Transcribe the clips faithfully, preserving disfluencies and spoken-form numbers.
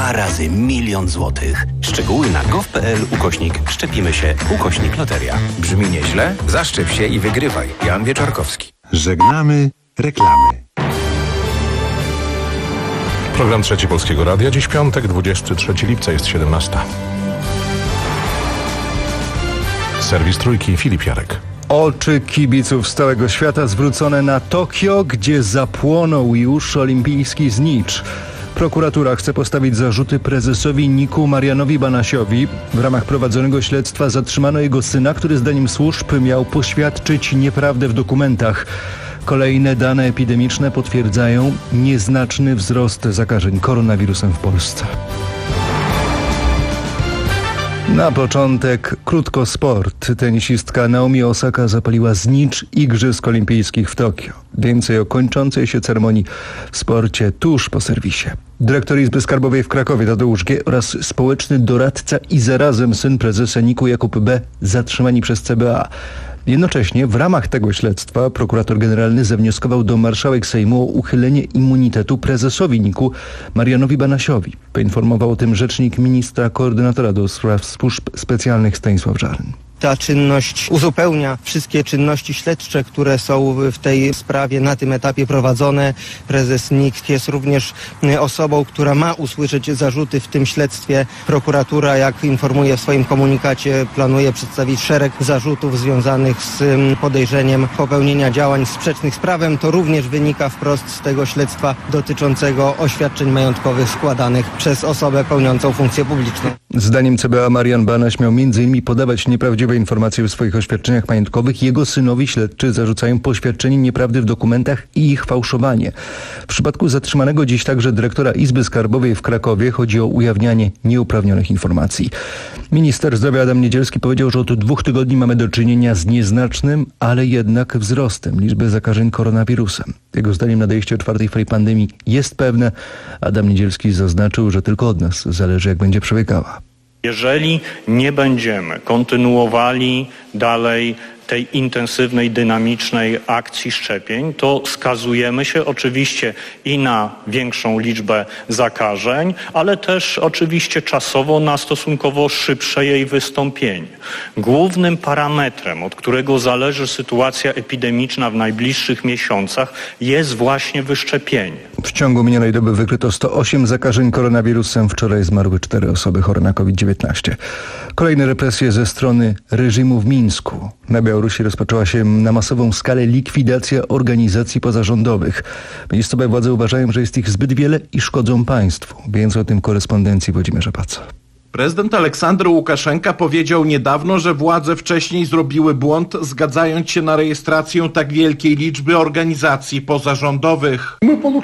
dwa razy milion złotych. Szczegóły na gov.pl ukośnik szczepimy się ukośnik loteria. Brzmi nieźle? Zaszczep się i wygrywaj. Jan Wieczorkowski. Żegnamy reklamy. Program Trzeci Polskiego Radia. Dziś piątek, dwudziestego trzeciego lipca, jest siedemnasta. Serwis Trójki, Filip Jarek. Oczy kibiców z całego świata zwrócone na Tokio, gdzie zapłonął już olimpijski znicz. Prokuratura chce postawić zarzuty prezesowi Niku Marianowi Banasiowi. W ramach prowadzonego śledztwa zatrzymano jego syna, który zdaniem służb miał poświadczyć nieprawdę w dokumentach. Kolejne dane epidemiczne potwierdzają nieznaczny wzrost zakażeń koronawirusem w Polsce. Na początek krótko sport. Tenisistka Naomi Osaka zapaliła znicz Igrzysk Olimpijskich w Tokio. Więcej o kończącej się ceremonii w sporcie tuż po serwisie. Dyrektor Izby Skarbowej w Krakowie Tadeusz G. oraz społeczny doradca i zarazem syn prezesa Niku Jakub B. zatrzymani przez C B A. Jednocześnie w ramach tego śledztwa prokurator generalny zawnioskował do marszałek Sejmu o uchylenie immunitetu prezesowi Niku Marianowi Banasiowi. Poinformował o tym rzecznik ministra koordynatora do spraw służb specjalnych Stanisław Żaryn. Ta czynność uzupełnia wszystkie czynności śledcze, które są w tej sprawie na tym etapie prowadzone. Prezes Nik jest również osobą, która ma usłyszeć zarzuty w tym śledztwie. Prokuratura, jak informuje w swoim komunikacie, planuje przedstawić szereg zarzutów związanych z podejrzeniem popełnienia działań sprzecznych z prawem. To również wynika wprost z tego śledztwa dotyczącego oświadczeń majątkowych składanych przez osobę pełniącą funkcję publiczną. Zdaniem C B A Marian Banaś miał między innymi podawać nieprawdziwe informacje w swoich oświadczeniach majątkowych. Jego synowi śledczy zarzucają poświadczenie nieprawdy w dokumentach i ich fałszowanie. W przypadku zatrzymanego dziś także dyrektora Izby Skarbowej w Krakowie chodzi o ujawnianie nieuprawnionych informacji. Minister zdrowia Adam Niedzielski powiedział, że od dwóch tygodni mamy do czynienia z nieznacznym, ale jednak wzrostem liczby zakażeń koronawirusem. Jego zdaniem nadejście czwartej fali pandemii jest pewne. Adam Niedzielski zaznaczył, że tylko od nas zależy, jak będzie przebiegała. Jeżeli nie będziemy kontynuowali dalej tej intensywnej, dynamicznej akcji szczepień, to skazujemy się oczywiście i na większą liczbę zakażeń, ale też oczywiście czasowo na stosunkowo szybsze jej wystąpienie. Głównym parametrem, od którego zależy sytuacja epidemiczna w najbliższych miesiącach, jest właśnie wyszczepienie. W ciągu minionej doby wykryto sto osiem zakażeń koronawirusem. Wczoraj zmarły cztery osoby chore na COVID dziewiętnaście. Kolejne represje ze strony reżimu w Mińsku. Na Białorusi rozpoczęła się na masową skalę likwidacja organizacji pozarządowych. Miejscowe władze uważają, że jest ich zbyt wiele i szkodzą państwu. Więcej o tym korespondencji Włodzimierza Paca. Prezydent Aleksander Łukaszenka powiedział niedawno, że władze wcześniej zrobiły błąd, zgadzając się na rejestrację tak wielkiej liczby organizacji pozarządowych.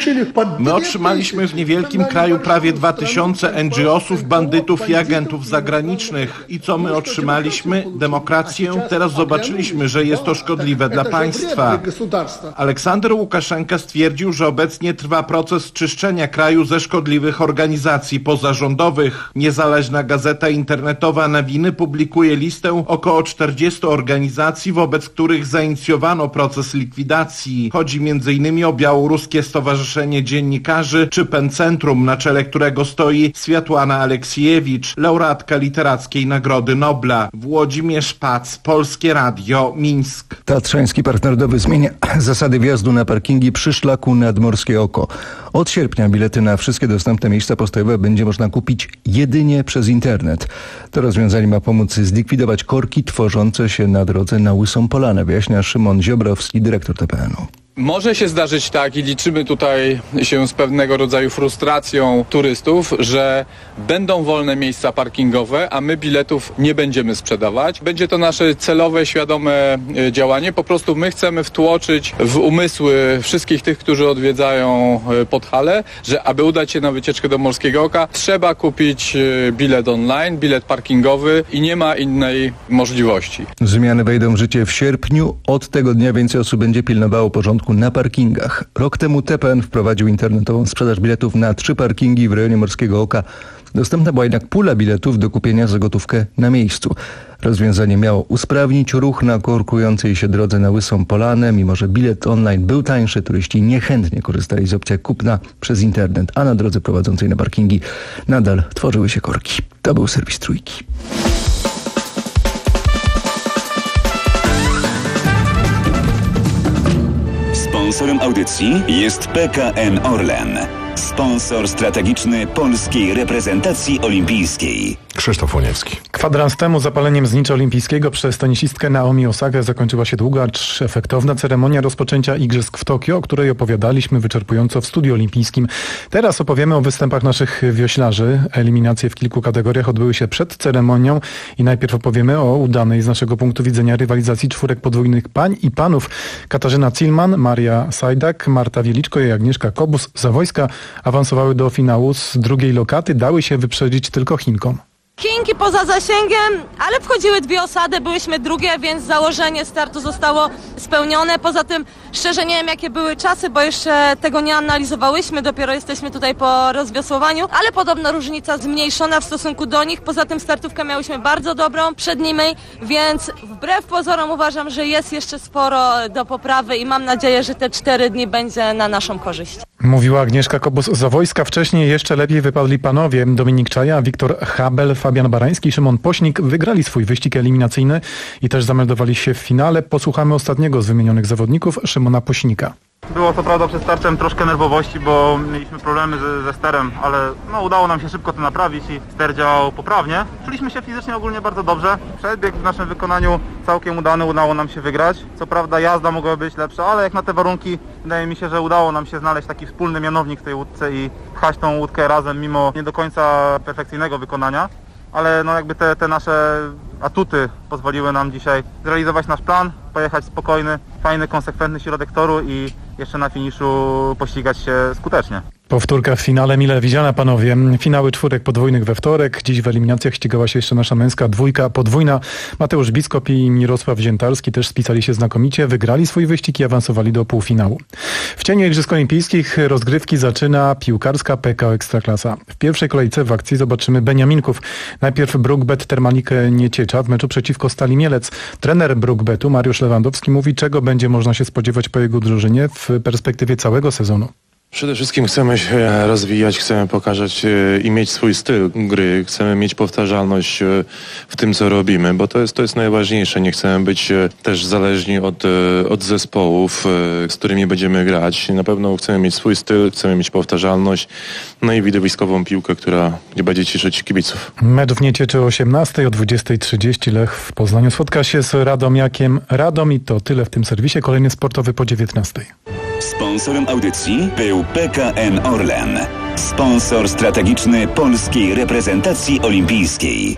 My otrzymaliśmy w niewielkim kraju prawie dwa tysiące en dżi osów, bandytów i agentów zagranicznych. I co my otrzymaliśmy? Demokrację. Teraz zobaczyliśmy, że jest to szkodliwe dla państwa. Aleksander Łukaszenka stwierdził, że obecnie trwa proces czyszczenia kraju ze szkodliwych organizacji pozarządowych. Niezależna gazeta internetowa Nawiny publikuje listę około czterdziestu organizacji, wobec których zainicjowano proces likwidacji. Chodzi między innymi o Białoruskie Stowarzyszenie Dziennikarzy czy Pencentrum, na czele którego stoi Swiatłana Aleksiejewicz, laureatka Literackiej Nagrody Nobla. Włodzimierz Pac, Polskie Radio, Mińsk. Tatrzański Park Narodowy zmienia zasady wjazdu na parkingi przy szlaku Nadmorskie Oko. Od sierpnia bilety na wszystkie dostępne miejsca postojowe będzie można kupić jedynie przez internet. To rozwiązanie ma pomóc zlikwidować korki tworzące się na drodze na Łysą Polanę, wyjaśnia Szymon Ziobrowski, dyrektor T P N u. Może się zdarzyć tak i liczymy tutaj się z pewnego rodzaju frustracją turystów, że będą wolne miejsca parkingowe, a my biletów nie będziemy sprzedawać. Będzie to nasze celowe, świadome działanie. Po prostu my chcemy wtłoczyć w umysły wszystkich tych, którzy odwiedzają Podhale, że aby udać się na wycieczkę do Morskiego Oka, trzeba kupić bilet online, bilet parkingowy i nie ma innej możliwości. Zmiany wejdą w życie w sierpniu. Od tego dnia więcej osób będzie pilnowało porządku na parkingach. Rok temu T P N wprowadził internetową sprzedaż biletów na trzy parkingi w rejonie Morskiego Oka Dostępna była jednak pula biletów do kupienia za gotówkę na miejscu. Rozwiązanie miało usprawnić ruch na korkującej się drodze na Łysą Polanę. Mimo że bilet online był tańszy, turyści niechętnie korzystali z opcji kupna przez internet, a na drodze prowadzącej na parkingi nadal tworzyły się korki. To był serwis Trójki. Sponsorem audycji jest P K N Orlen, sponsor strategiczny polskiej reprezentacji olimpijskiej. Krzysztof Łoniewski. Kwadrans temu zapaleniem znicza olimpijskiego przez tenisistkę Naomi Osakę zakończyła się długa, acz efektowna ceremonia rozpoczęcia Igrzysk w Tokio, o której opowiadaliśmy wyczerpująco w studiu olimpijskim. Teraz opowiemy o występach naszych wioślarzy. Eliminacje w kilku kategoriach odbyły się przed ceremonią i najpierw opowiemy o udanej z naszego punktu widzenia rywalizacji czwórek podwójnych pań i panów. Katarzyna Cilman, Maria Sajdak, Marta Wieliczko i Agnieszka Kobus-Zawojska awansowały do finału z drugiej lokaty, dały się wyprzedzić tylko Chinkom. Chinki poza zasięgiem, ale wchodziły dwie osady, byłyśmy drugie, więc założenie startu zostało spełnione. Poza tym szczerze nie wiem, jakie były czasy, bo jeszcze tego nie analizowałyśmy, dopiero jesteśmy tutaj po rozwiosłowaniu, ale podobno różnica zmniejszona w stosunku do nich. Poza tym startówkę miałyśmy bardzo dobrą przed nimi, więc wbrew pozorom uważam, że jest jeszcze sporo do poprawy i mam nadzieję, że te cztery dni będzie na naszą korzyść. Mówiła Agnieszka Kobus-Zawojska. Wcześniej jeszcze lepiej wypadli panowie. Dominik Czaja, Wiktor Habel, Fabian Barański i Szymon Pośnik wygrali swój wyścig eliminacyjny i też zameldowali się w finale. Posłuchamy ostatniego z wymienionych zawodników, Szymona Pośnika. Było to prawda przed startem troszkę nerwowości, bo mieliśmy problemy ze, ze sterem, ale no, udało nam się szybko to naprawić i ster działał poprawnie. Czuliśmy się fizycznie ogólnie bardzo dobrze. Przedbieg w naszym wykonaniu całkiem udany, udało nam się wygrać. Co prawda jazda mogła być lepsza, ale jak na te warunki wydaje mi się, że udało nam się znaleźć taki wspólny mianownik w tej łódce i pchać tą łódkę razem mimo nie do końca perfekcyjnego wykonania. Ale no jakby te, te nasze atuty pozwoliły nam dzisiaj zrealizować nasz plan, pojechać spokojny, fajny, konsekwentny środek toru i jeszcze na finiszu pościgać się skutecznie. Powtórka w finale mile widziana, panowie. Finały czwórek podwójnych we wtorek. Dziś w eliminacjach ścigała się jeszcze nasza męska dwójka podwójna. Mateusz Biskop i Mirosław Ziętalski też spisali się znakomicie, wygrali swój wyścig i awansowali do półfinału. W cieniu Igrzysk Olimpijskich rozgrywki zaczyna piłkarska P K O Ekstraklasa. W pierwszej kolejce w akcji zobaczymy Beniaminków. Najpierw Brukbet Termalikę Nieciecza w meczu przeciwko Stali Mielec. Trener Brukbetu Mariusz Lewandowski mówi, czego będzie można się spodziewać po jego drużynie w perspektywie całego sezonu. Przede wszystkim chcemy się rozwijać, chcemy pokazać i mieć swój styl gry, chcemy mieć powtarzalność w tym, co robimy, bo to jest, to jest najważniejsze. Nie chcemy być też zależni od, od zespołów, z którymi będziemy grać. Na pewno chcemy mieć swój styl, chcemy mieć powtarzalność, no i widowiskową piłkę, która nie będzie cieszyć kibiców. Mecz w Niecieczy o osiemnastej, o dwudziestej trzydzieści Lech w Poznaniu spotka się z Radomiakiem Radom i to tyle w tym serwisie. Kolejny sportowy po dziewiętnastej. Sponsorem audycji był P K N Orlen, sponsor strategiczny polskiej reprezentacji olimpijskiej.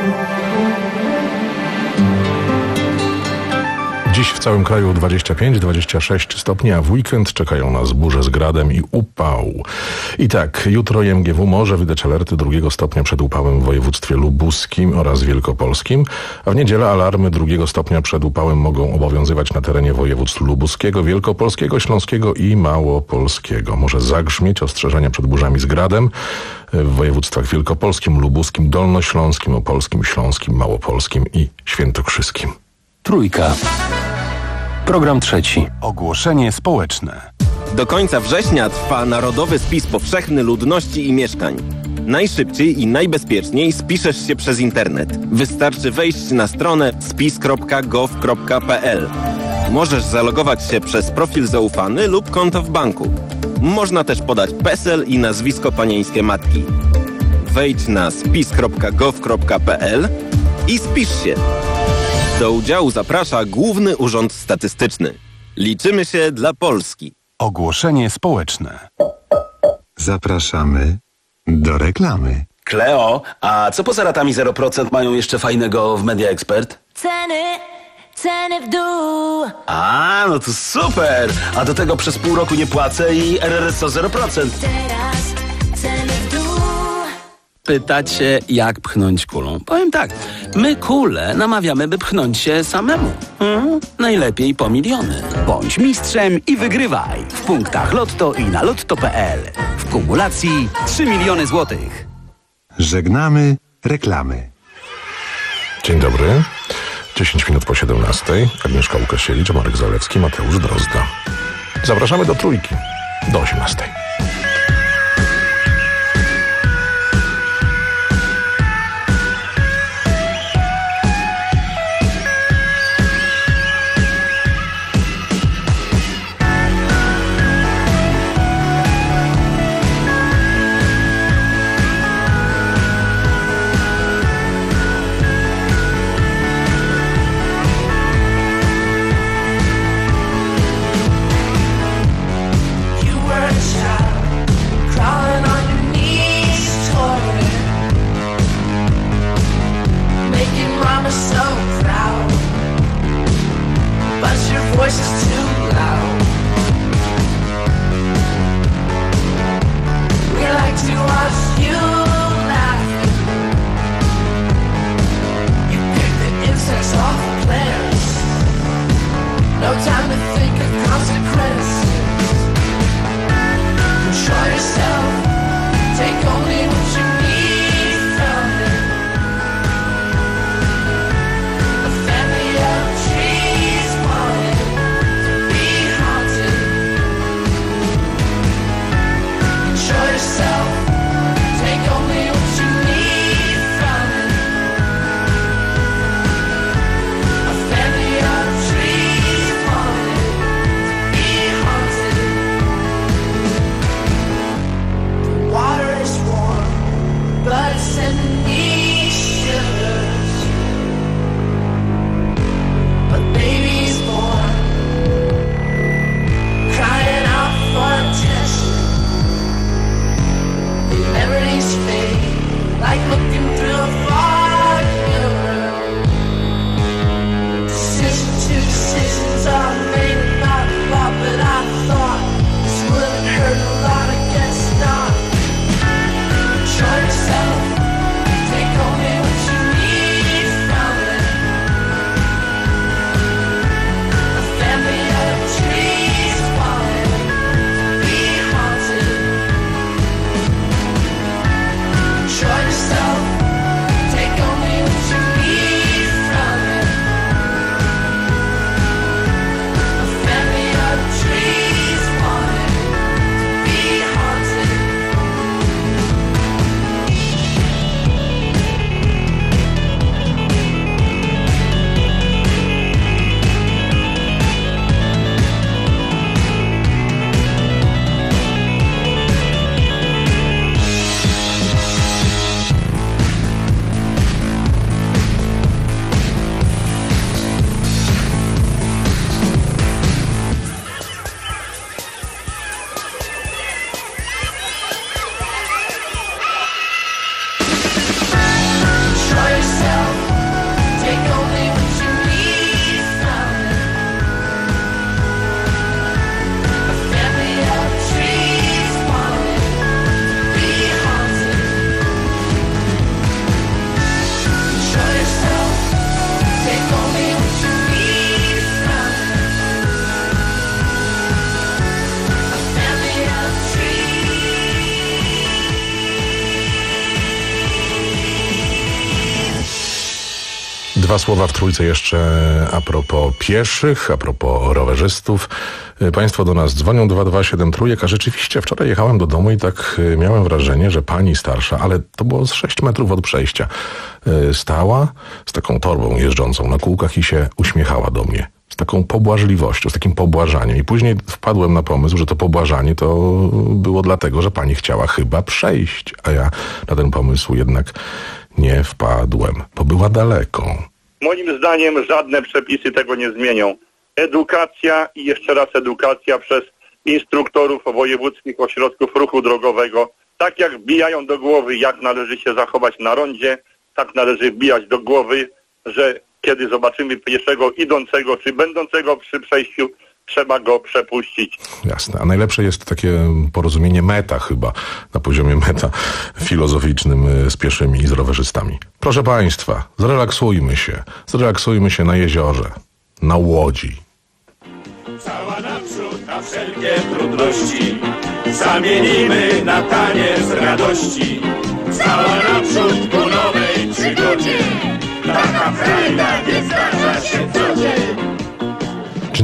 Dziś w całym kraju dwadzieścia pięć do dwudziestu sześciu stopni, a w weekend czekają nas burze z gradem i upał. I tak, jutro I M G W może wydać alerty drugiego stopnia przed upałem w województwie lubuskim oraz wielkopolskim, a w niedzielę alarmy drugiego stopnia przed upałem mogą obowiązywać na terenie województw lubuskiego, wielkopolskiego, śląskiego i małopolskiego. Może zagrzmieć ostrzeżenia przed burzami z gradem w województwach wielkopolskim, lubuskim, dolnośląskim, opolskim, śląskim, małopolskim i świętokrzyskim. Trójka. Program trzeci. Ogłoszenie społeczne. Do końca września trwa Narodowy Spis Powszechny Ludności i Mieszkań. Najszybciej i najbezpieczniej spiszesz się przez internet. Wystarczy wejść na stronę spis kropka gov kropka p l. Możesz zalogować się przez profil zaufany lub konto w banku. Można też podać PESEL i nazwisko panieńskie matki. Wejdź na spis kropka gov kropka p l i spisz się. Do udziału zaprasza Główny Urząd Statystyczny. Liczymy się dla Polski. Ogłoszenie społeczne. Zapraszamy do reklamy. Kleo, a co poza ratami zero procent mają jeszcze fajnego w Media Expert? Ceny, ceny w dół. A, no to super! A do tego przez pół roku nie płacę i R R S O zero procent. Teraz ceny w dół. Pytacie, jak pchnąć kulą? Powiem tak, my kulę namawiamy, by pchnąć się samemu. Hmm? Najlepiej po miliony. Bądź mistrzem i wygrywaj w punktach Lotto i na lotto kropka p l. W kumulacji trzy miliony złotych. Żegnamy reklamy. Dzień dobry. dziesięć minut po siedemnastej. Agnieszka Łukasiewicz, Marek Zalewski, Mateusz Drozda. Zapraszamy do Trójki. Do osiemnastej. Dwa słowa w Trójce jeszcze a propos pieszych, a propos rowerzystów. Państwo do nas dzwonią dwa dwa siedem trójek, a rzeczywiście wczoraj jechałem do domu i tak miałem wrażenie, że pani starsza, ale to było z sześć metrów od przejścia, stała z taką torbą jeżdżącą na kółkach i się uśmiechała do mnie. Z taką pobłażliwością, z takim pobłażaniem. I później wpadłem na pomysł, że to pobłażanie to było dlatego, że pani chciała chyba przejść, a ja na ten pomysł jednak nie wpadłem, bo była daleko. Moim zdaniem żadne przepisy tego nie zmienią. Edukacja i jeszcze raz edukacja przez instruktorów wojewódzkich ośrodków ruchu drogowego. Tak jak wbijają do głowy, jak należy się zachować na rondzie, tak należy wbijać do głowy, że kiedy zobaczymy pieszego idącego czy będącego przy przejściu, trzeba go przepuścić. Jasne. A najlepsze jest takie porozumienie meta chyba, na poziomie meta filozoficznym z pieszymi i z rowerzystami. Proszę Państwa, zrelaksujmy się. Zrelaksujmy się na jeziorze, na łodzi. Cała naprzód na wszelkie trudności zamienimy na taniec radości. Cała naprzód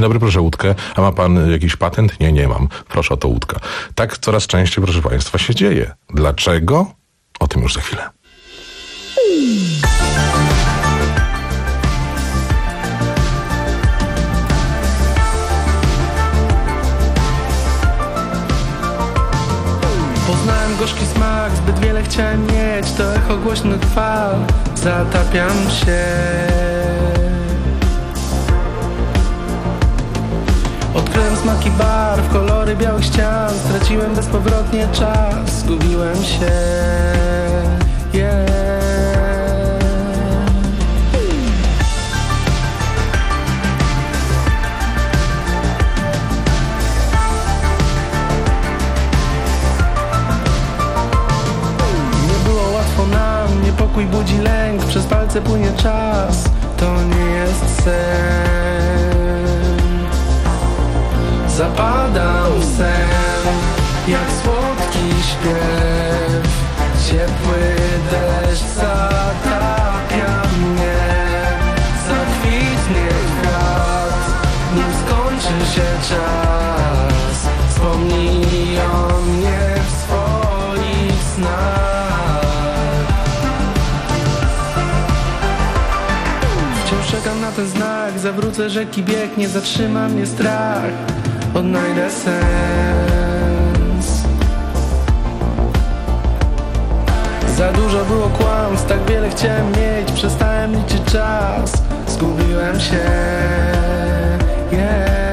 dobry, proszę łódkę. A ma pan jakiś patent? Nie, nie mam. Proszę o to łódka. Tak coraz częściej, proszę państwa, się dzieje. Dlaczego? O tym już za chwilę. Poznałem gorzki smak, zbyt wiele chciałem mieć. To echo głośnych fal, zatapiam się. Odkryłem smaki barw, kolory białych ścian. Straciłem bezpowrotnie czas, zgubiłem się. Yeah. Niepokój budzi lęk, przez palce płynie czas. To nie jest sen. Zapadam w sen, jak słodki śpiew. Ciepły deszcz zatapia mnie. Zakwitnie kwiat, nim skończy się czas. Wspomnij o mnie w swoich snach. Czekam na ten znak, zawrócę rzeki bieg, nie zatrzyma mnie strach. Odnajdę sens. Za dużo było kłamstw, tak wiele chciałem mieć. Przestałem liczyć czas, zgubiłem się. Yeah.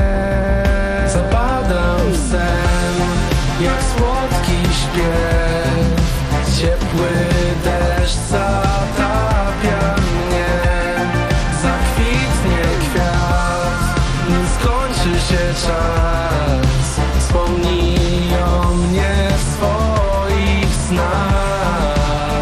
Zapadam w sen, jak słodki śpiew. Ciepły deszcz zatapia mnie. Zakwitnie kwiat, nim skończy się czas. Wspomnij o mnie w swoich snach.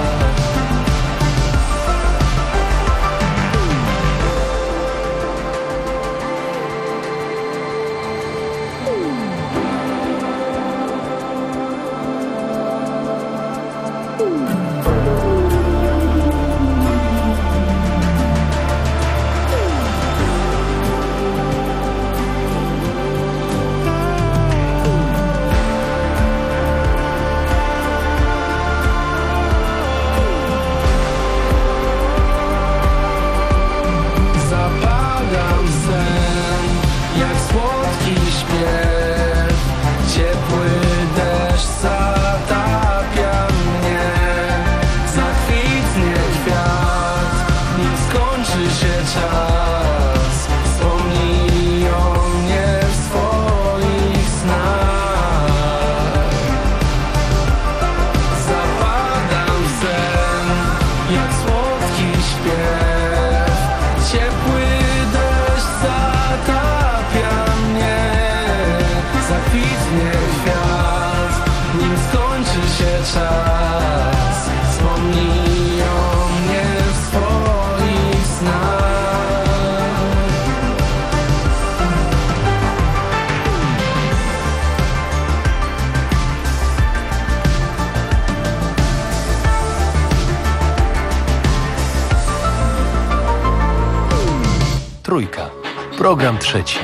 Trójka. Program trzeci.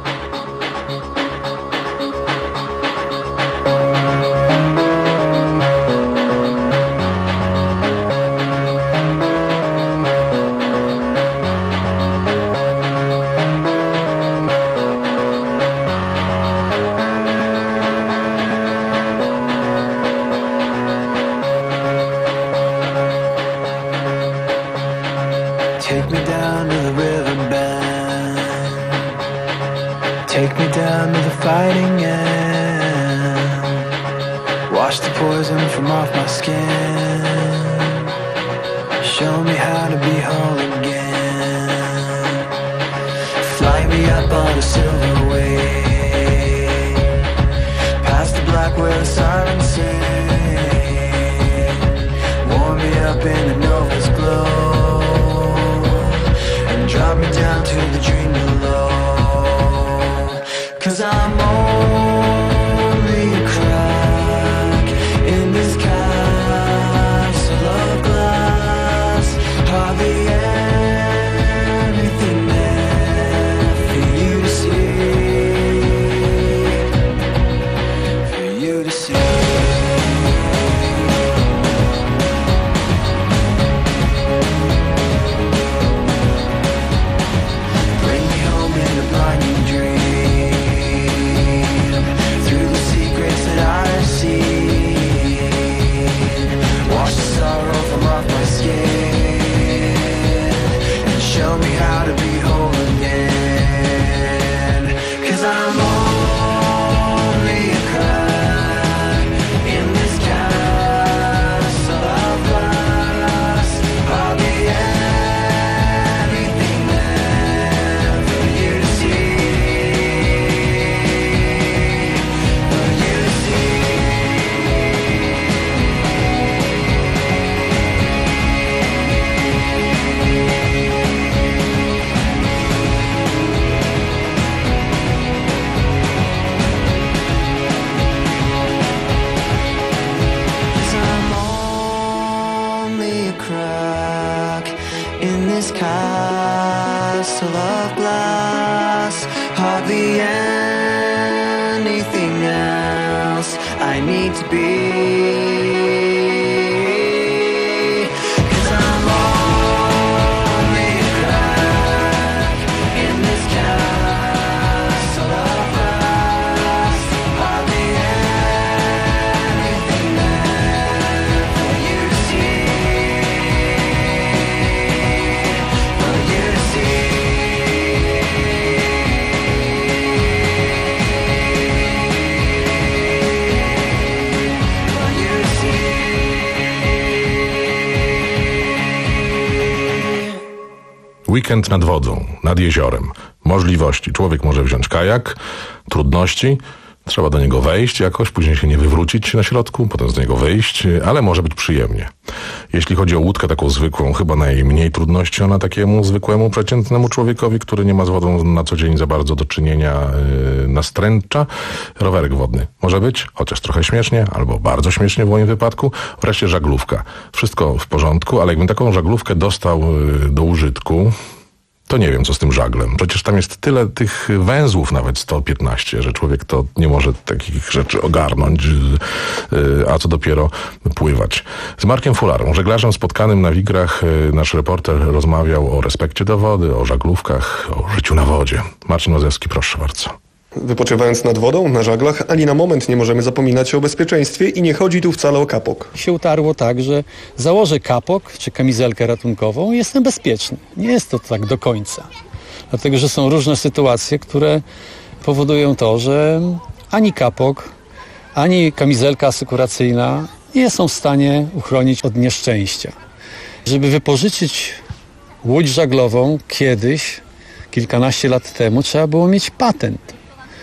Take me down to the rhythm band. Take me down to the fighting end. Wash the poison from off my skin. Show me how to be whole again. Fly me up on a silver wave, past the black where the sirens sing. Warm me up in the nova's glow. Drop me down to the dream below. Cause I'm only a crack in this castle of glass. Hardly anything there for you to crack in this castle of glass. Hardly anything else I need to be. Weekend nad wodą, nad jeziorem. Możliwości. Człowiek może wziąć kajak, trudności. Trzeba do niego wejść jakoś, później się nie wywrócić na środku, potem z niego wyjść, ale może być przyjemnie. Jeśli chodzi o łódkę taką zwykłą, chyba najmniej trudności ona takiemu zwykłemu, przeciętnemu człowiekowi, który nie ma z wodą na co dzień za bardzo do czynienia, yy, nastręcza. Rowerek wodny może być, chociaż trochę śmiesznie, albo bardzo śmiesznie w moim wypadku. Wreszcie żaglówka. Wszystko w porządku, ale jakbym taką żaglówkę dostał yy, do użytku, to nie wiem, co z tym żaglem. Przecież tam jest tyle tych węzłów, nawet sto piętnaście, że człowiek to nie może takich rzeczy ogarnąć, a co dopiero pływać. Z Markiem Fularą, żeglarzem spotkanym na Wigrach, nasz reporter rozmawiał o respekcie do wody, o żaglówkach, o życiu na wodzie. Marcin Łazewski, proszę bardzo. Wypoczywając nad wodą, na żaglach, ani na moment nie możemy zapominać o bezpieczeństwie i nie chodzi tu wcale o kapok. Się utarło tak, że założę kapok czy kamizelkę ratunkową i jestem bezpieczny. Nie jest to tak do końca. Dlatego, że są różne sytuacje, które powodują to, że ani kapok, ani kamizelka asekuracyjna nie są w stanie uchronić od nieszczęścia. Żeby wypożyczyć łódź żaglową kiedyś, kilkanaście lat temu, trzeba było mieć patent.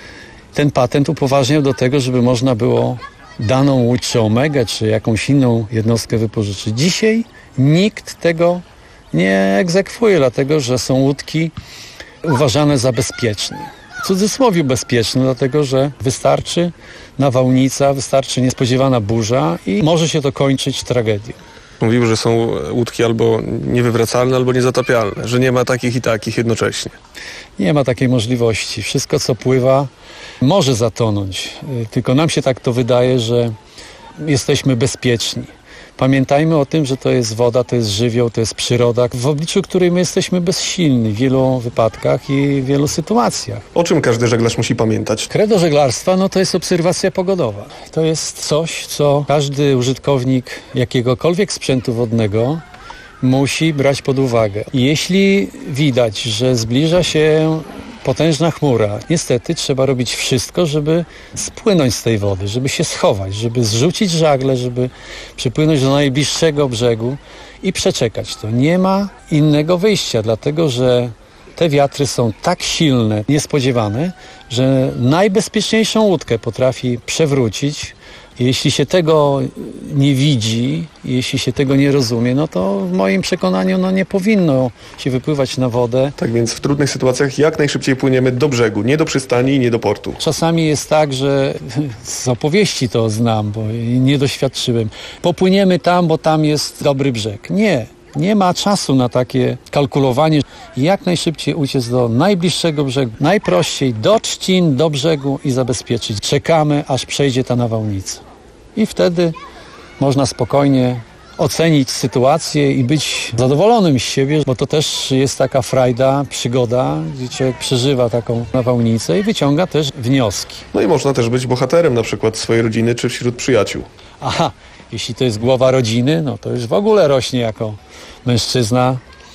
Ten patent upoważniał do tego, żeby można było daną łódź, czy Omegę, czy jakąś inną jednostkę wypożyczyć. Dzisiaj nikt tego nie egzekwuje, dlatego że są łódki uważane za bezpieczne. W cudzysłowie bezpieczne, dlatego że wystarczy nawałnica, wystarczy niespodziewana burza i może się to kończyć tragedią. Mówił, że są łódki albo niewywracalne, albo niezatapialne, że nie ma takich i takich jednocześnie. Nie ma takiej możliwości. Wszystko, co pływa, może zatonąć. Tylko nam się tak to wydaje, że jesteśmy bezpieczni. Pamiętajmy o tym, że to jest woda, to jest żywioł, to jest przyroda, w obliczu której my jesteśmy bezsilni w wielu wypadkach i w wielu sytuacjach. O czym każdy żeglarz musi pamiętać? Credo żeglarstwa no to jest obserwacja pogodowa. To jest coś, co każdy użytkownik jakiegokolwiek sprzętu wodnego musi brać pod uwagę. Jeśli widać, że zbliża się potężna chmura, niestety trzeba robić wszystko, żeby spłynąć z tej wody, żeby się schować, żeby zrzucić żagle, żeby przypłynąć do najbliższego brzegu i przeczekać to. Nie ma innego wyjścia, dlatego że te wiatry są tak silne, niespodziewane, że najbezpieczniejszą łódkę potrafi przewrócić. Jeśli się tego nie widzi, jeśli się tego nie rozumie, no to w moim przekonaniu no nie powinno się wypływać na wodę. Tak więc w trudnych sytuacjach jak najszybciej płyniemy do brzegu, nie do przystani i nie do portu. Czasami jest tak, że z opowieści to znam, bo nie doświadczyłem. Popłyniemy tam, bo tam jest dobry brzeg. Nie. Nie ma czasu na takie kalkulowanie. Jak najszybciej uciec do najbliższego brzegu. Najprościej do trzcin, do brzegu i zabezpieczyć. Czekamy, aż przejdzie ta nawałnica. I wtedy można spokojnie ocenić sytuację i być zadowolonym z siebie, bo to też jest taka frajda, przygoda, gdzie człowiek przeżywa taką nawałnicę i wyciąga też wnioski. No i można też być bohaterem na przykład swojej rodziny czy wśród przyjaciół. Aha, jeśli to jest głowa rodziny, no to już w ogóle rośnie jako mężczyzna,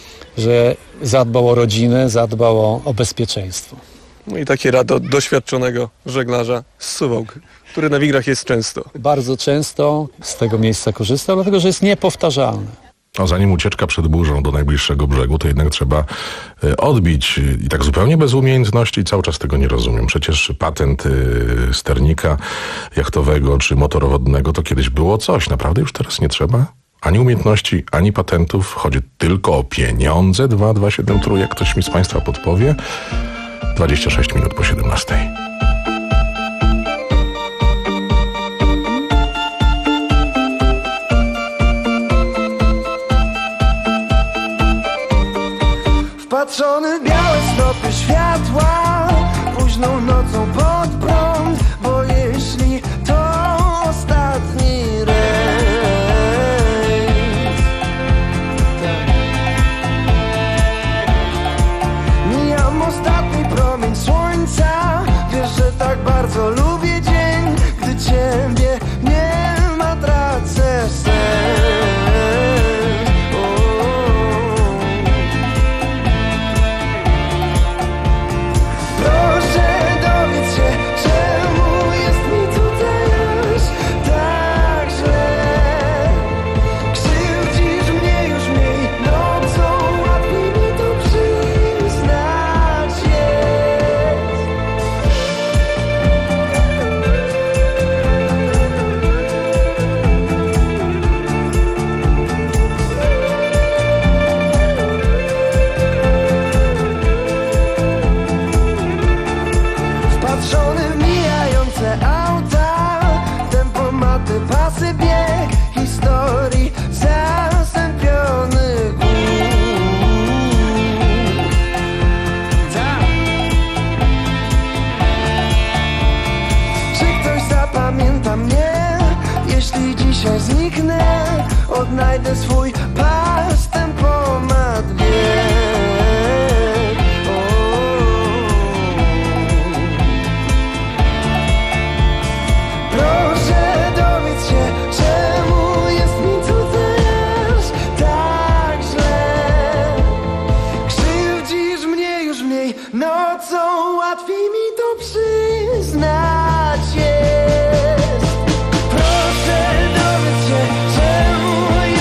że zadbał o rodzinę, zadbał o, o bezpieczeństwo. No i takie rado doświadczonego żeglarza z Suwałk, który na Wigrach jest często. Bardzo często z tego miejsca korzystał, dlatego że jest niepowtarzalne. No, zanim ucieczka przed burzą do najbliższego brzegu, to jednak trzeba y, odbić i tak zupełnie bez umiejętności i cały czas tego nie rozumiem. Przecież patent y, sternika jachtowego czy motorowodnego to kiedyś było coś. Naprawdę już teraz nie trzeba? Ani umiejętności, ani patentów. Chodzi tylko o pieniądze. dwa dwa siedem trzy, jak ktoś mi z Państwa podpowie. dwadzieścia sześć minut po siedemnastej. Wpatrzony w białe snopy światła, późną nocą pod prąd, bo jeśli to ostatni rejs, tak. Mijam ostatni promień słońca, wiesz, że tak bardzo lubię dzień, gdy ciebie nie ma, tracę sen. Odnajdę swój pas, tempomat bieg. Proszę dowiedz się, czemu jest mi tutaj aż tak źle. Krzywdzisz mnie już mniej, nocą łatwiej mi to przyznać jest. Proszę dowiedz się, czemu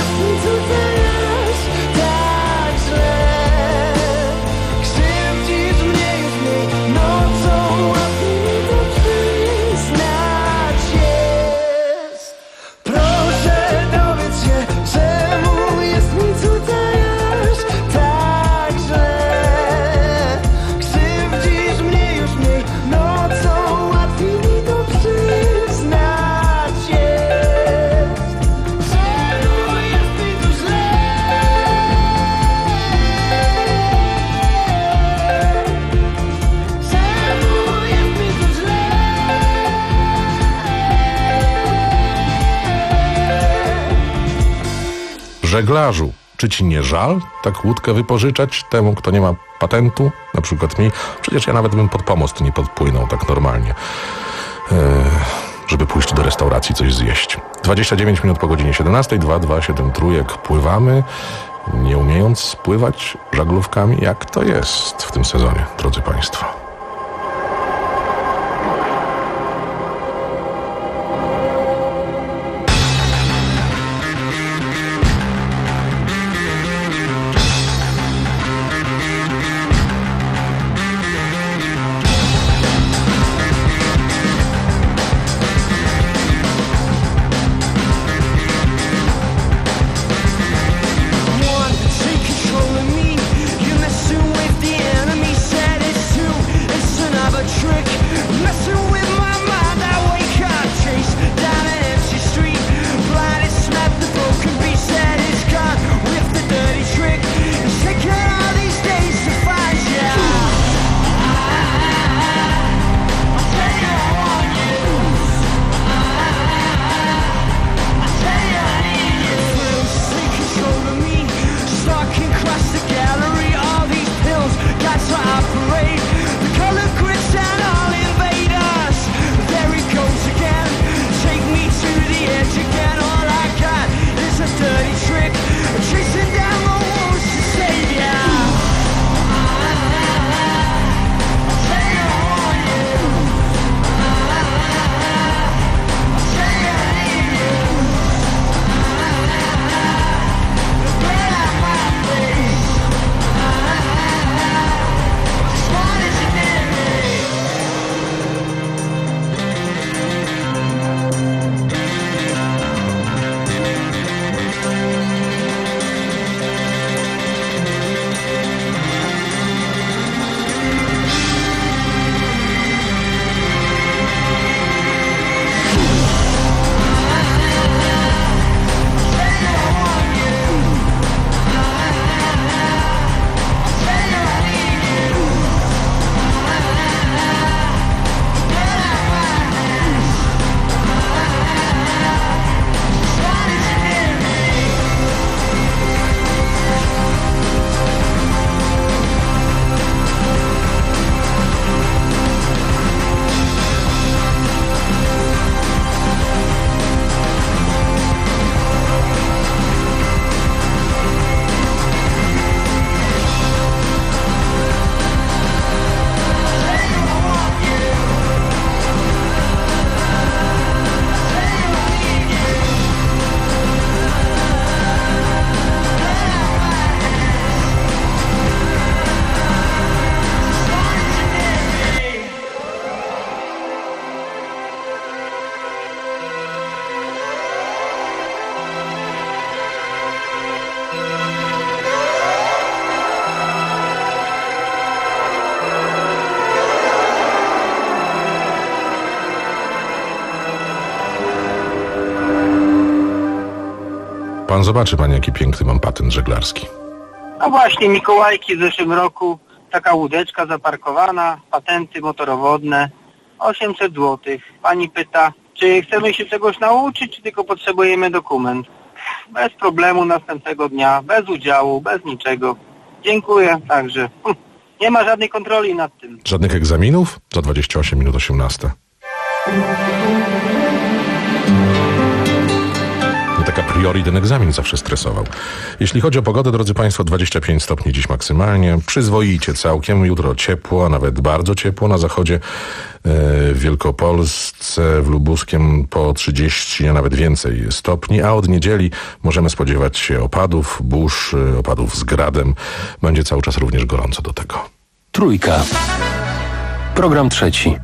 Żeglarzu, czy ci nie żal tak łódkę wypożyczać temu, kto nie ma patentu? Na przykład mi. Przecież ja nawet bym pod pomost nie podpłynął tak normalnie, eee, żeby pójść do restauracji coś zjeść. dwadzieścia dziewięć minut po godzinie siedemnastej, dwa dwa siedem trójek. Pływamy, nie umiejąc pływać żaglówkami. Jak to jest w tym sezonie, drodzy Państwo? Take control of me, you're messing with the enemy, said it's true. pan zobaczy, panie, jaki piękny mam patent żeglarski. No właśnie, Mikołajki w zeszłym roku, taka łódeczka zaparkowana, patenty motorowodne, osiemset złotych. Pani pyta, czy chcemy się czegoś nauczyć, czy tylko potrzebujemy dokument? Bez problemu następnego dnia, bez udziału, bez niczego. Dziękuję, także nie ma żadnej kontroli nad tym. Żadnych egzaminów? Za dwadzieścia osiem minut osiemnasta. Tak a priori ten egzamin zawsze stresował. Jeśli chodzi o pogodę, drodzy Państwo, dwadzieścia pięć stopni dziś maksymalnie. Przyzwoicie całkiem. Jutro ciepło, a nawet bardzo ciepło. Na zachodzie w Wielkopolsce, w Lubuskiem po trzydzieści, a nawet więcej stopni. A od niedzieli możemy spodziewać się opadów, burz, opadów z gradem. Będzie cały czas również gorąco do tego. Trójka. Program trzeci.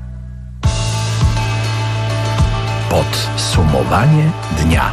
Podsumowanie dnia.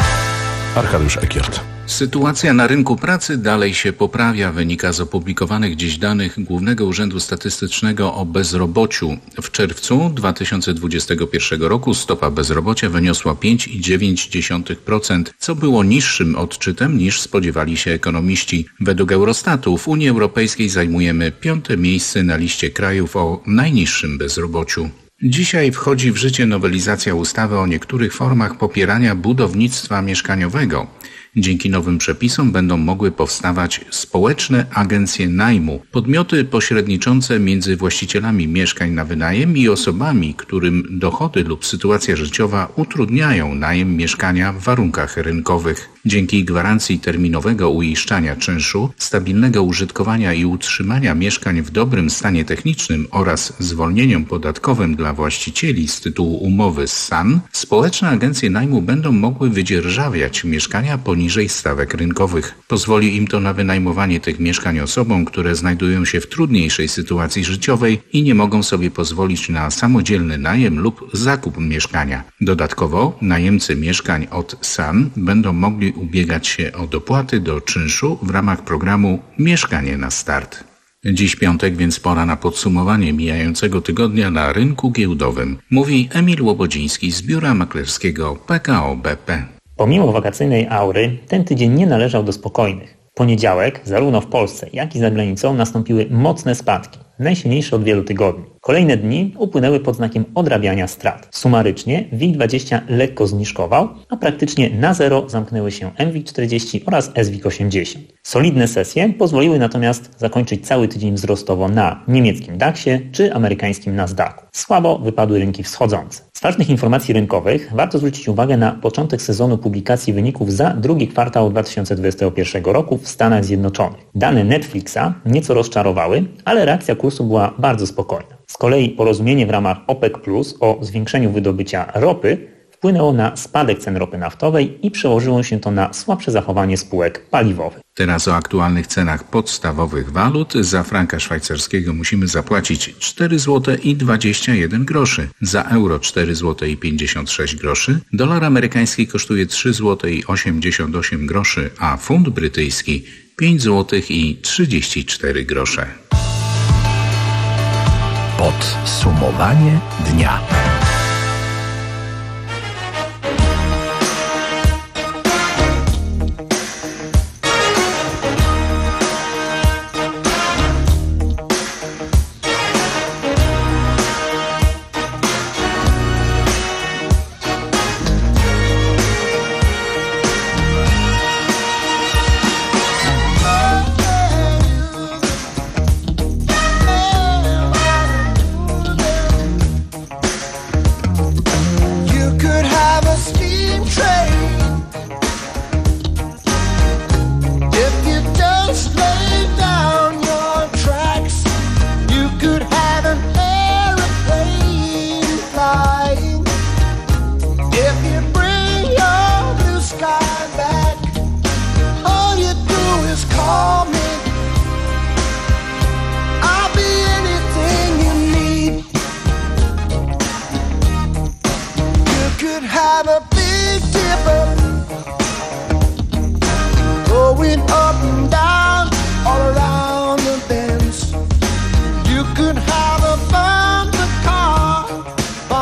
Arkadiusz Ekiert. Sytuacja na rynku pracy dalej się poprawia, wynika z opublikowanych dziś danych Głównego Urzędu Statystycznego o bezrobociu. W czerwcu dwa tysiące dwudziestego pierwszego roku stopa bezrobocia wyniosła pięć przecinek dziewięć procent, co było niższym odczytem niż spodziewali się ekonomiści. Według Eurostatu w Unii Europejskiej zajmujemy piąte miejsce na liście krajów o najniższym bezrobociu. Dzisiaj wchodzi w życie nowelizacja ustawy o niektórych formach popierania budownictwa mieszkaniowego. Dzięki nowym przepisom będą mogły powstawać społeczne agencje najmu, podmioty pośredniczące między właścicielami mieszkań na wynajem i osobami, którym dochody lub sytuacja życiowa utrudniają najem mieszkania w warunkach rynkowych. Dzięki gwarancji terminowego uiszczania czynszu, stabilnego użytkowania i utrzymania mieszkań w dobrym stanie technicznym oraz zwolnieniom podatkowym dla właścicieli z tytułu umowy z S A N, społeczne agencje najmu będą mogły wydzierżawiać mieszkania poniżej stawek rynkowych. Pozwoli im to na wynajmowanie tych mieszkań osobom, które znajdują się w trudniejszej sytuacji życiowej i nie mogą sobie pozwolić na samodzielny najem lub zakup mieszkania. Dodatkowo najemcy mieszkań od S A N będą mogli ubiegać się o dopłaty do czynszu w ramach programu Mieszkanie na start. Dziś piątek, więc pora na podsumowanie mijającego tygodnia na rynku giełdowym. Mówi Emil Łobodziński z biura maklerskiego P K O B P. Pomimo wakacyjnej aury, ten tydzień nie należał do spokojnych. W poniedziałek, zarówno w Polsce, jak i za granicą, nastąpiły mocne spadki, najsilniejsze od wielu tygodni. Kolejne dni upłynęły pod znakiem odrabiania strat. Sumarycznie WIG dwadzieścia lekko zniżkował, a praktycznie na zero zamknęły się M WIG czterdzieści oraz S WIG osiemdziesiąt. Solidne sesje pozwoliły natomiast zakończyć cały tydzień wzrostowo na niemieckim daksie czy amerykańskim Nasdaqu. Słabo wypadły rynki wschodzące. Z ważnych informacji rynkowych warto zwrócić uwagę na początek sezonu publikacji wyników za drugi kwartał dwa tysiące dwudziestego pierwszego roku w Stanach Zjednoczonych. Dane Netflixa nieco rozczarowały, ale reakcja kursu była bardzo spokojna. Z kolei porozumienie w ramach OPEC plus o zwiększeniu wydobycia ropy wpłynęło na spadek cen ropy naftowej i przełożyło się to na słabsze zachowanie spółek paliwowych. Teraz o aktualnych cenach podstawowych walut. Za franka szwajcarskiego musimy zapłacić cztery złote i dwadzieścia jeden groszy, za euro cztery złote i pięćdziesiąt sześć groszy, dolar amerykański kosztuje trzy złote i osiemdziesiąt osiem groszy, a funt brytyjski pięć złotych i trzydzieści cztery grosze. Podsumowanie dnia.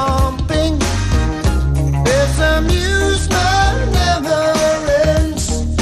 Amusement never ends.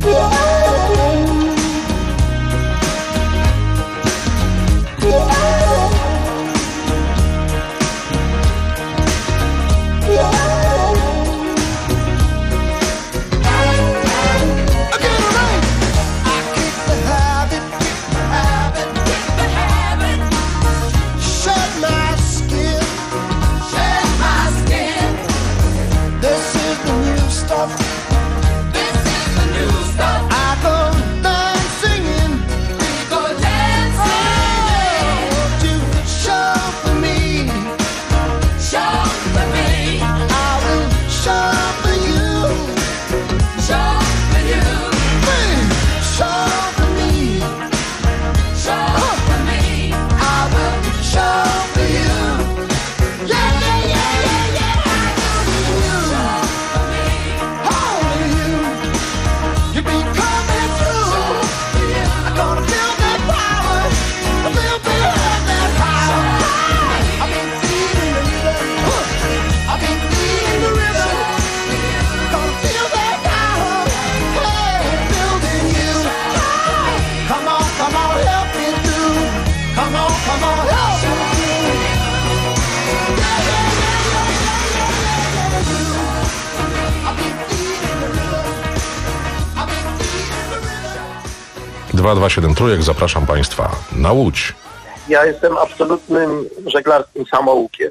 dwa dwa siedem trójek, zapraszam Państwa na Łódź. Ja jestem absolutnym żeglarskim samoukiem.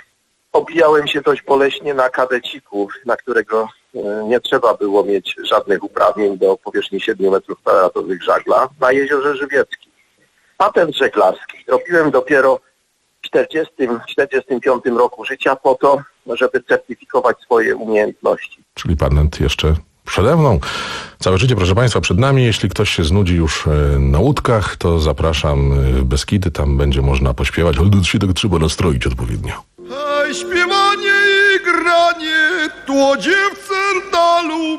Obijałem się dość boleśnie na kadeciku, na którego nie trzeba było mieć żadnych uprawnień do powierzchni siedmiu metrów kwadratowych żagla na Jeziorze Żywieckim. Patent żeglarski robiłem dopiero w czterdziestym, czterdziestym piątym roku życia po to, żeby certyfikować swoje umiejętności. Czyli patent jeszcze przede mną. Całe życie, proszę Państwa, przed nami. Jeśli ktoś się znudzi już na łódkach, to zapraszam w Beskidy. Tam będzie można pośpiewać, ale to się tak trzeba nastroić odpowiednio. Hej, śpiewanie i granie, to dziewczę da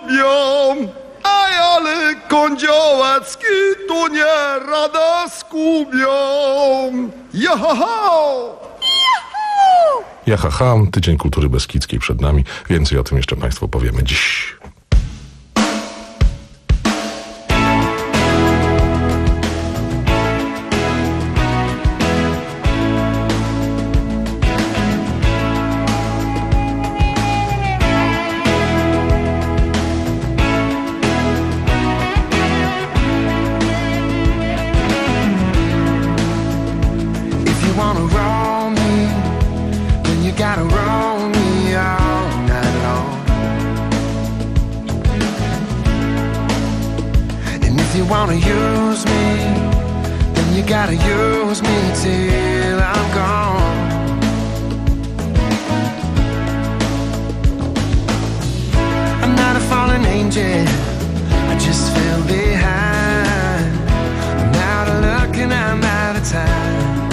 lubią. Aj, ale kądziołecki to nie rada skubią. Jahaha! Jahaha, tydzień kultury beskidzkiej przed nami. Więcej o tym jeszcze Państwu powiemy dziś. Wanna use me, then you gotta use me till I'm gone. I'm not a fallen angel, I just fell behind. I'm out of luck and I'm out of time.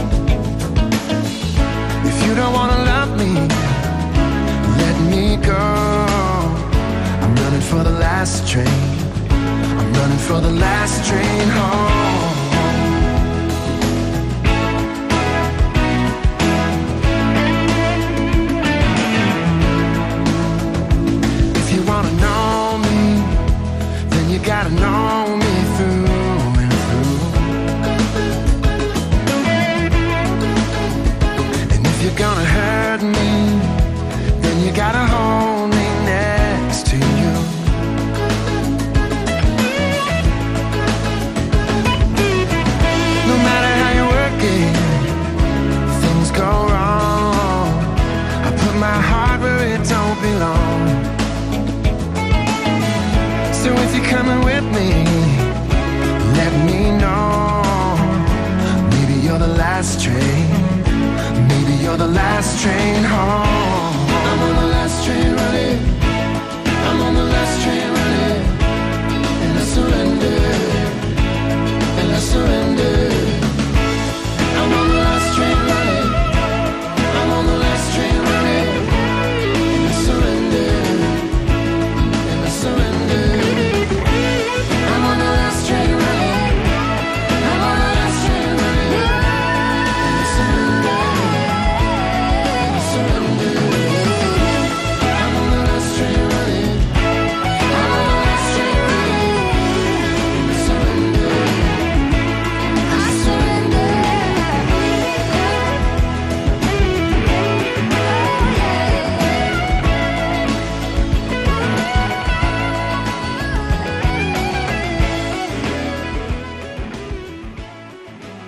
If you don't wanna love me, let me go. I'm running for the last train, running for the last train home. If you wanna know me, then you gotta know me through and through. And if you're gonna hurt me, then you gotta hold me next to you. Go wrong, I put my heart where it don't belong. So if you're coming with me, let me know. Maybe you're the last train, maybe you're the last train home. I'm on the last train running, I'm on the last train running. And I surrender, and I surrender. I'm on the last train running, I'm on the last train running, and I surrender, and I surrender. I'm on the last train running, I'm on the last train running, and I surrender, and I surrender. I'm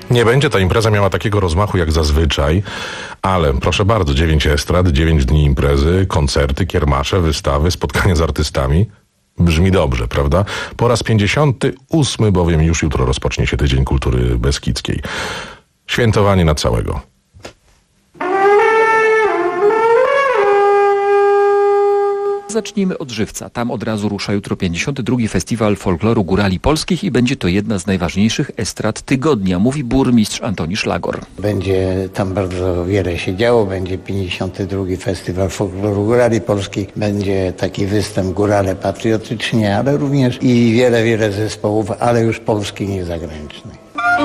Nie będzie ta impreza miała takiego rozmachu jak zazwyczaj, ale proszę bardzo, dziewięć estrad, dziewięć dni imprezy, koncerty, kiermasze, wystawy, spotkania z artystami. Brzmi dobrze, prawda? Po raz pięćdziesiąty ósmy bowiem już jutro rozpocznie się Tydzień Kultury Beskidzkiej. Świętowanie na całego. Zacznijmy od Żywca. Tam od razu rusza jutro pięćdziesiąty drugi Festiwal Folkloru Górali Polskich i będzie to jedna z najważniejszych estrad tygodnia, mówi burmistrz Antoni Szlagor. Będzie tam bardzo wiele się działo, będzie pięćdziesiąty drugi Festiwal Folkloru Górali Polskich, będzie taki występ Górale patriotycznie, ale również i wiele, wiele zespołów, ale już polskich, nie zagranicznych.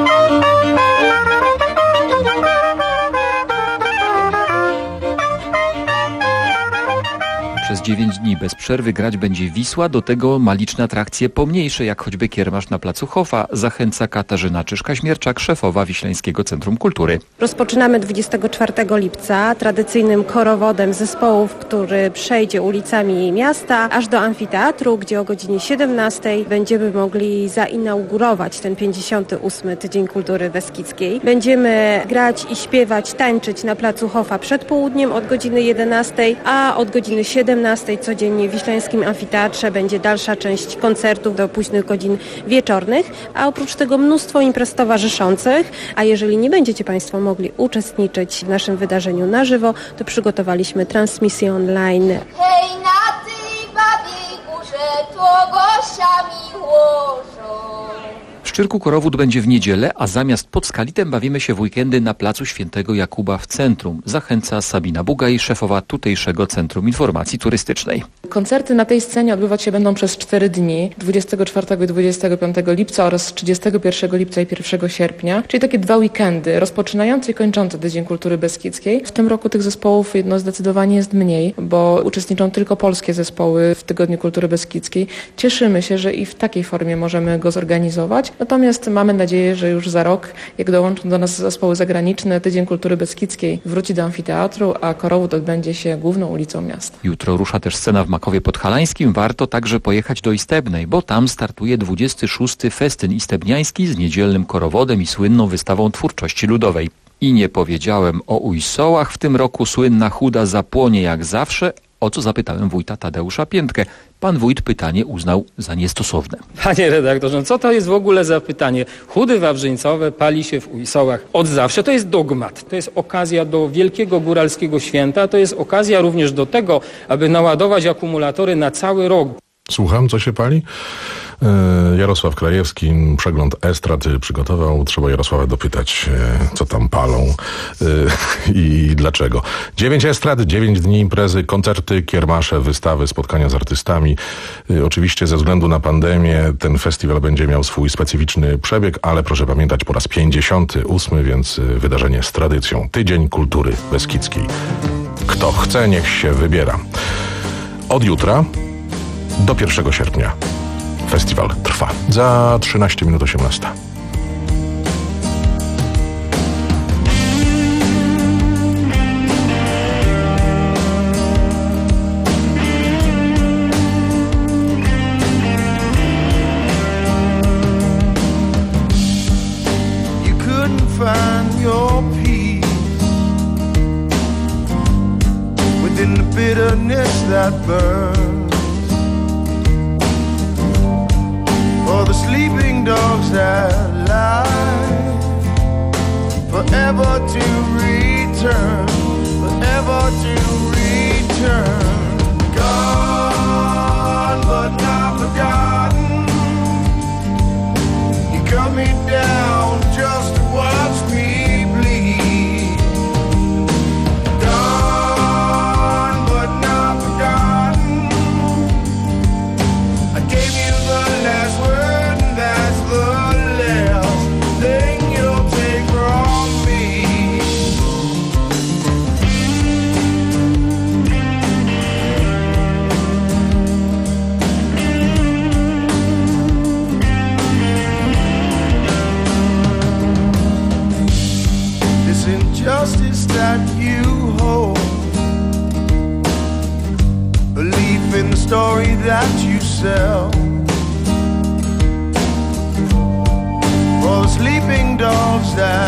Przez dziewięć dni bez przerwy grać będzie Wisła, do tego ma liczne atrakcje pomniejsze, jak choćby kiermasz na placu Hofa, zachęca Katarzyna Czyszka-Śmierczak, szefowa Wiślańskiego Centrum Kultury. Rozpoczynamy dwudziestego czwartego lipca tradycyjnym korowodem zespołów, który przejdzie ulicami miasta aż do amfiteatru, gdzie o godzinie siedemnastej będziemy mogli zainaugurować ten pięćdziesiąty ósmy Tydzień Kultury Beskidzkiej. Będziemy grać i śpiewać, tańczyć na placu Hofa przed południem od godziny jedenastej, a od godziny siedemnastej codziennie w Wiślańskim Amfiteatrze będzie dalsza część koncertów do późnych godzin wieczornych, a oprócz tego mnóstwo imprez towarzyszących, a jeżeli nie będziecie Państwo mogli uczestniczyć w naszym wydarzeniu na żywo, to przygotowaliśmy transmisję online. Hej, na tej babiej górze to gościami łożą. W Szczyrku korowód będzie w niedzielę, a zamiast pod Skalitem bawimy się w weekendy na placu Świętego Jakuba w centrum. Zachęca Sabina Bugaj, szefowa tutejszego Centrum Informacji Turystycznej. Koncerty na tej scenie odbywać się będą przez cztery dni, dwudziestego czwartego i dwudziestego piątego lipca oraz trzydziestego pierwszego lipca i pierwszego sierpnia, czyli takie dwa weekendy, rozpoczynające i kończące Tydzień Kultury Beskidzkiej. W tym roku tych zespołów jedno zdecydowanie jest mniej, bo uczestniczą tylko polskie zespoły w Tygodniu Kultury Beskidzkiej. Cieszymy się, że i w takiej formie możemy go zorganizować. Natomiast mamy nadzieję, że już za rok, jak dołączą do nas zespoły zagraniczne, Tydzień Kultury Beskidzkiej wróci do amfiteatru, a korowód odbędzie się główną ulicą miasta. Jutro rusza też scena w Makowie Podhalańskim. Warto także pojechać do Istebnej, bo tam startuje dwudziesty szósty Festyn Istebniański z niedzielnym korowodem i słynną wystawą twórczości ludowej. I nie powiedziałem o ujsołach. W tym roku słynna chuda zapłonie jak zawsze, o co zapytałem wójta Tadeusza Piętkę. Pan wójt pytanie uznał za niestosowne. Panie redaktorze, co to jest w ogóle za pytanie? Chudy wawrzyńcowe pali się w ujsołach od zawsze. To jest dogmat. To jest okazja do wielkiego góralskiego święta. To jest okazja również do tego, aby naładować akumulatory na cały rok. Słucham, co się pali? Jarosław Krajewski przegląd estrad przygotował. Trzeba Jarosława dopytać, co tam palą i dlaczego. Dziewięć estrad, dziewięć dni imprezy, koncerty, kiermasze, wystawy, spotkania z artystami. Oczywiście ze względu na pandemię ten festiwal będzie miał swój specyficzny przebieg, ale proszę pamiętać, po raz pięćdziesiąty ósmy, więc wydarzenie z tradycją. Tydzień Kultury Beskidzkiej. Kto chce, niech się wybiera. Od jutra do pierwszego sierpnia. Festiwal trwa. Za trzynaście minut osiemnasta. You couldn't find your peace within the bitterness that burns. For the sleeping dogs that lie, forever to return, forever to return. Gone but not forgotten. You cut me down just to watch me bleed. Gone but not forgotten. I gave you the last word. Justice that you hold, belief in the story that you sell. For the sleeping dogs that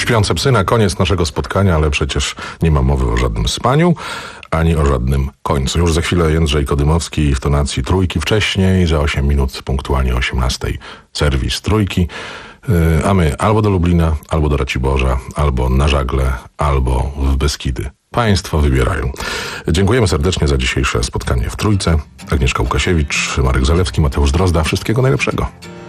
Śpiące psy na koniec naszego spotkania, ale przecież nie ma mowy o żadnym spaniu, ani o żadnym końcu. Już za chwilę Jędrzej Kodymowski w tonacji trójki, wcześniej za osiem minut, punktualnie o osiemnastej, serwis trójki. A my albo do Lublina, albo do Raciborza, albo na żagle, albo w Beskidy. Państwo wybierają. Dziękujemy serdecznie za dzisiejsze spotkanie w Trójce. Agnieszka Łukasiewicz, Marek Zalewski, Mateusz Drozda. Wszystkiego najlepszego.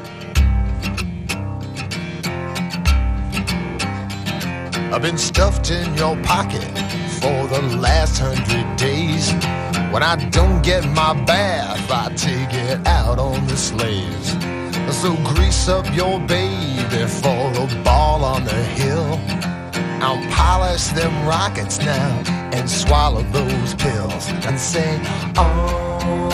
I've been stuffed in your pocket for the last hundred days. When I don't get my bath, I take it out on the slaves. So grease up your baby for the ball on the hill. I'll polish them rockets now and swallow those pills and say, oh.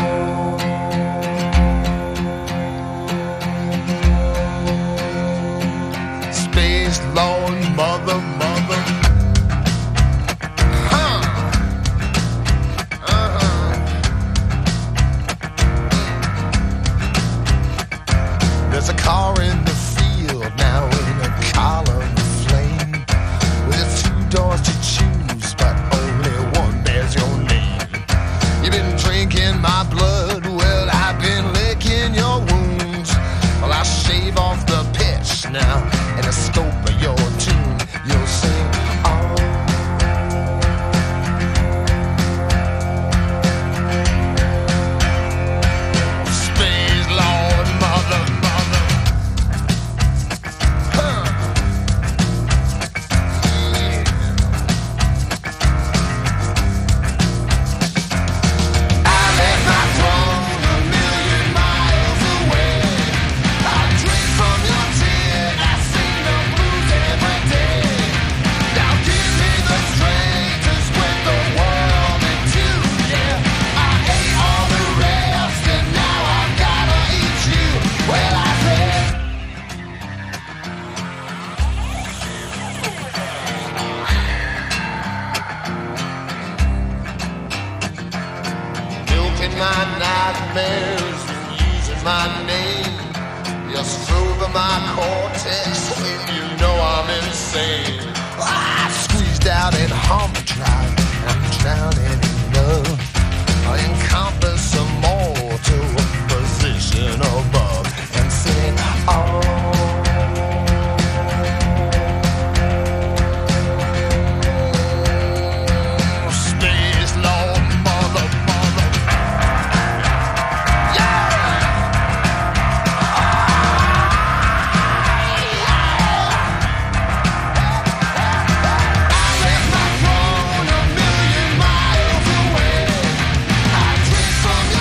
Space Lord, mother, mother. Huh. Uh-huh. There's a car in the field now in a column of flame. With two doors to choose, but only one bears your name. You've been drinking my blood, well, I've been licking your wounds. Well, I shave off the pitch now, and the scope of your tune, you'll sing, oh. Space Lord, mother, mother. Huh. Yeah. I left my throne a million miles away. I drink from your tear, I sing the blues every day. Now give me the strength to split the world in two, yeah. I ate all the rest and now I've gotta eat you. Well, I said, milking my nightmares and using my name. You're strobe my cortex when you know I'm insane. I squeezed out in homicide, I'm drowning in love. I encompass a mortal position above and say, oh. Space Lord, mother, mother. From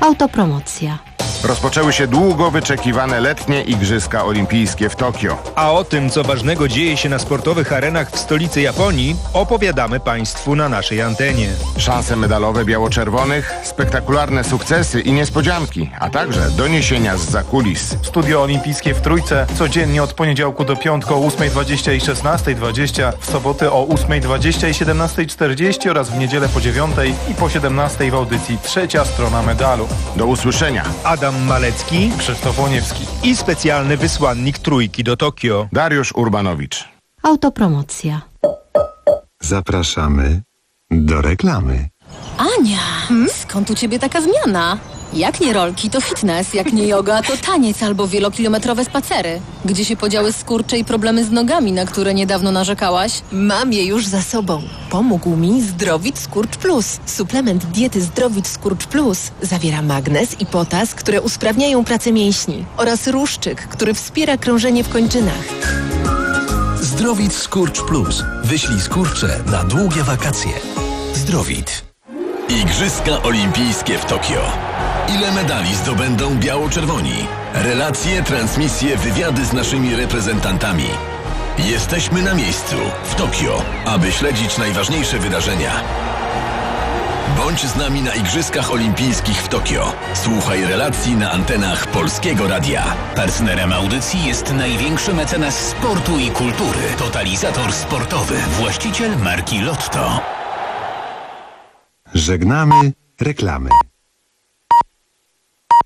Autopromocja. Rozpoczęły się długo wyczekiwane letnie Igrzyska Olimpijskie w Tokio. A o tym, co ważnego dzieje się na sportowych arenach w stolicy Japonii, opowiadamy Państwu na naszej antenie. Szanse medalowe biało-czerwonych, spektakularne sukcesy i niespodzianki, a także doniesienia zza kulis. Studio Olimpijskie w Trójce codziennie od poniedziałku do piątku o ósmej dwadzieścia i szesnastej dwadzieścia, w soboty o ósmej dwadzieścia i siedemnastej czterdzieści oraz w niedzielę po dziewiątej i po siedemnastej w audycji Trzecia Strona Medalu. Do usłyszenia. Adam Malecki, Krzysztof Łoniewski i specjalny wysłannik Trójki do Tokio, Dariusz Urbanowicz. Autopromocja. Zapraszamy do reklamy. Ania, hmm? skąd u ciebie taka zmiana? Jak nie rolki, to fitness, jak nie yoga, to taniec albo wielokilometrowe spacery. Gdzie się podziały skurcze i problemy z nogami, na które niedawno narzekałaś? Mam je już za sobą. Pomógł mi Zdrowit Skurcz Plus. Suplement diety Zdrowit Skurcz Plus zawiera magnez i potas, które usprawniają pracę mięśni, oraz ruszczyk, który wspiera krążenie w kończynach. Zdrowit Skurcz Plus. Wyślij skurcze na długie wakacje. Zdrowit. Igrzyska Olimpijskie w Tokio. Ile medali zdobędą biało-czerwoni? Relacje, transmisje, wywiady z naszymi reprezentantami. Jesteśmy na miejscu, w Tokio, aby śledzić najważniejsze wydarzenia. Bądź z nami na Igrzyskach Olimpijskich w Tokio. Słuchaj relacji na antenach Polskiego Radia. Partnerem audycji jest największy mecenas sportu i kultury. Totalizator sportowy. Właściciel marki Lotto. Żegnamy reklamy.